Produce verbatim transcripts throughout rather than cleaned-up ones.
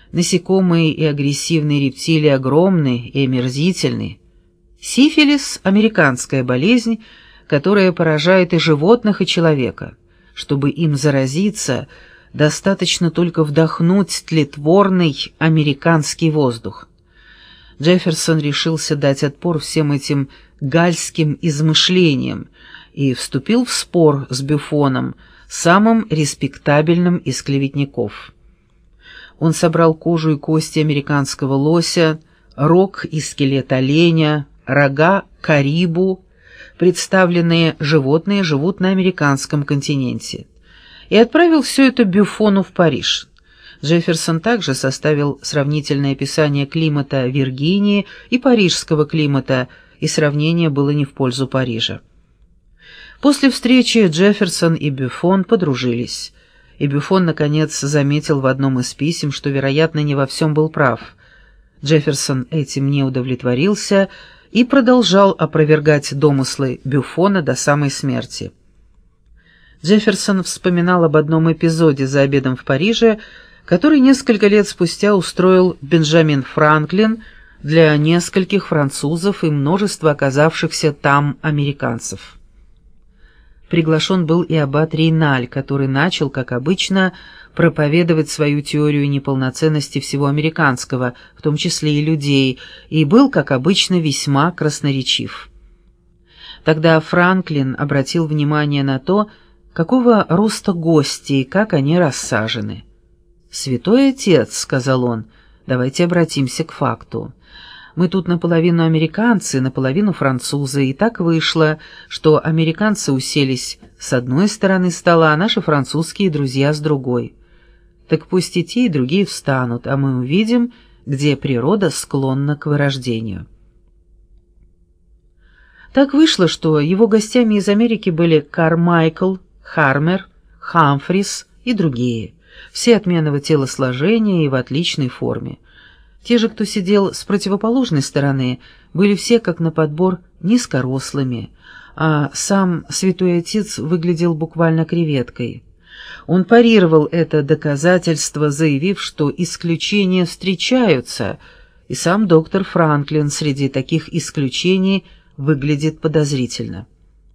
Насекомые и агрессивные рептилии огромны и омерзительны. Сифилис – американская болезнь, которая поражает и животных, и человека. Чтобы им заразиться, достаточно только вдохнуть тлетворный американский воздух. Джефферсон решился дать отпор всем этим гальским измышлениям и вступил в спор с Бюфоном, самым респектабельным из клеветников. Он собрал кожу и кости американского лося, рог и скелет оленя, рога карибу. Представленные животные живут на американском континенте, и отправил все это Бюфону в Париж. Джефферсон также составил сравнительное описание климата Виргинии и парижского климата, и сравнение было не в пользу Парижа. После встречи Джефферсон и Бюфон подружились, и Бюфон, наконец, заметил в одном из писем, что, вероятно, не во всем был прав. Джефферсон этим не удовлетворился и продолжал опровергать домыслы Бюфона до самой смерти. Джефферсон вспоминал об одном эпизоде за обедом в Париже, который несколько лет спустя устроил Бенджамин Франклин для нескольких французов и множества оказавшихся там американцев. Приглашен был и аббат Рейналь, который начал, как обычно, проповедовать свою теорию неполноценности всего американского, в том числе и людей, и был, как обычно, весьма красноречив. Тогда Франклин обратил внимание на то, какого роста гости и как они рассажены. «Святой отец», — сказал он, — «давайте обратимся к факту. Мы тут наполовину американцы, наполовину французы, и так вышло, что американцы уселись с одной стороны стола, а наши французские друзья с другой. Так пусть и те, и другие встанут, а мы увидим, где природа склонна к вырождению». Так вышло, что его гостями из Америки были Кармайкл, Хармер, Хамфрис и другие, все отменного телосложения и в отличной форме. Те же, кто сидел с противоположной стороны, были все, как на подбор, низкорослыми, а сам святой отец выглядел буквально креветкой. Он парировал это доказательство, заявив, что исключения встречаются, и сам доктор Франклин среди таких исключений выглядит подозрительно.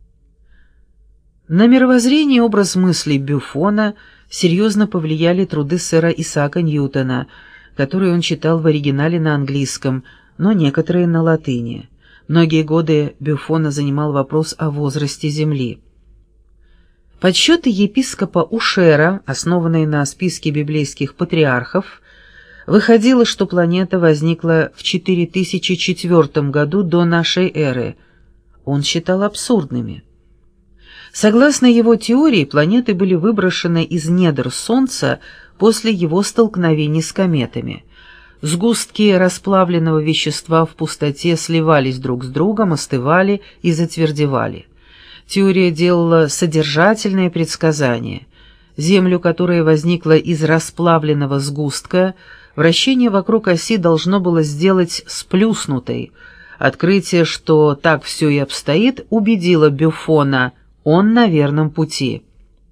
На мировоззрение и образ мыслей Бюфона серьезно повлияли труды сэра Исаака Ньютона, которые он читал в оригинале на английском, но некоторые на латыни. Многие годы Бюфона занимал вопрос о возрасте Земли. Подсчеты епископа Ушера, основанные на списке библейских патриархов, выходило, что планета возникла в четыре тысячи четвёртом году до нашей эры. Он считал абсурдными. Согласно его теории, планеты были выброшены из недр Солнца после его столкновений с кометами. Сгустки расплавленного вещества в пустоте сливались друг с другом, остывали и затвердевали. Теория делала содержательные предсказания. Землю, которая возникла из расплавленного сгустка, вращение вокруг оси должно было сделать сплюснутой. Открытие, что так все и обстоит, убедило Бюфона, он на верном пути.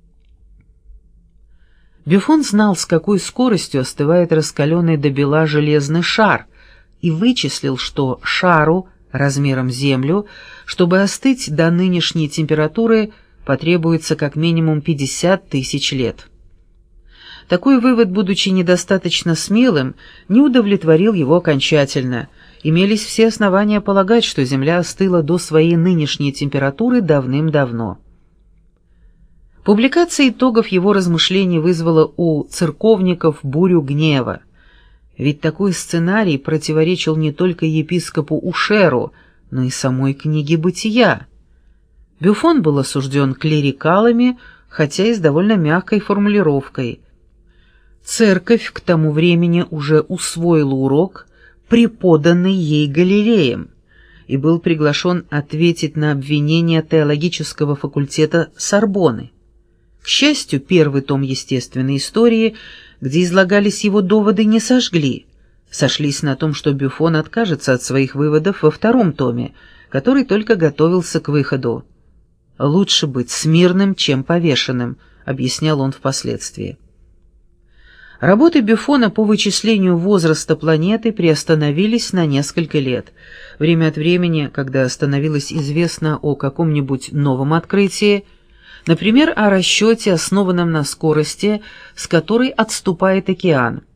Бюфон знал, с какой скоростью остывает раскаленный до бела железный шар, и вычислил, что шару размером Землю, чтобы остыть до нынешней температуры, потребуется как минимум пятьдесят тысяч лет. Такой вывод, будучи недостаточно смелым, не удовлетворил его окончательно. Имелись все основания полагать, что Земля остыла до своей нынешней температуры давным-давно. Публикация итогов его размышлений вызвала у церковников бурю гнева. Ведь такой сценарий противоречил не только епископу Ушеру, но и самой книге «Бытия». Бюфон был осужден клерикалами, хотя и с довольно мягкой формулировкой. Церковь к тому времени уже усвоила урок, преподанный ей Галилеем, и был приглашен ответить на обвинения теологического факультета Сорбонны. К счастью, первый том естественной истории, где излагались его доводы, не сожгли. Сошлись на том, что Бюфон откажется от своих выводов во втором томе, который только готовился к выходу. «Лучше быть смирным, чем повешенным», — объяснял он впоследствии. Работы Бюфона по вычислению возраста планеты приостановились на несколько лет. Время от времени, когда становилось известно о каком-нибудь новом открытии, например, о расчете, основанном на скорости, с которой отступает океан,